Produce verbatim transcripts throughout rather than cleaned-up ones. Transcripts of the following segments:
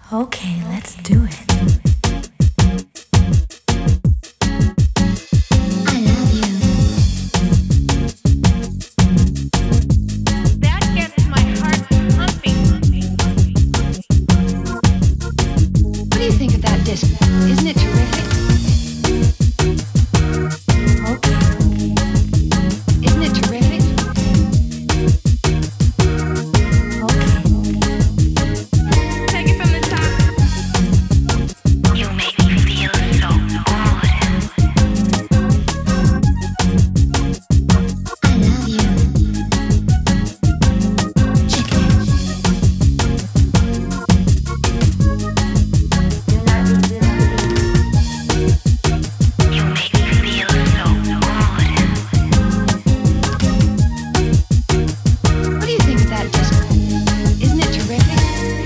Okay, let's do it. I love you. That gets my heart pumping. What do you think of that disc? Isn't it terrific? Okay. Isn't it terrific? Okay. Take it from the top. You make me feel so good. I love you. Check it. You make me feel so good. What do you think of that disc? Isn't it terrific?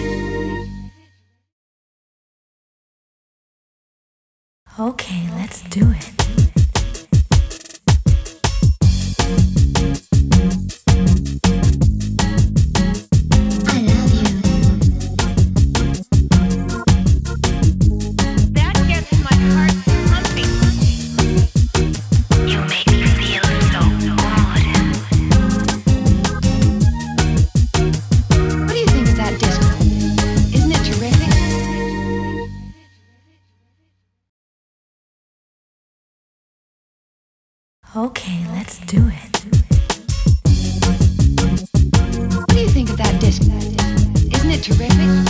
Okay, let's do it. I love you. That gets my heart pumping. You make me feel so good. What do you think of that disc? Isn't it terrific? Okay, let's do it. What do you think of that disc? Isn't it terrific?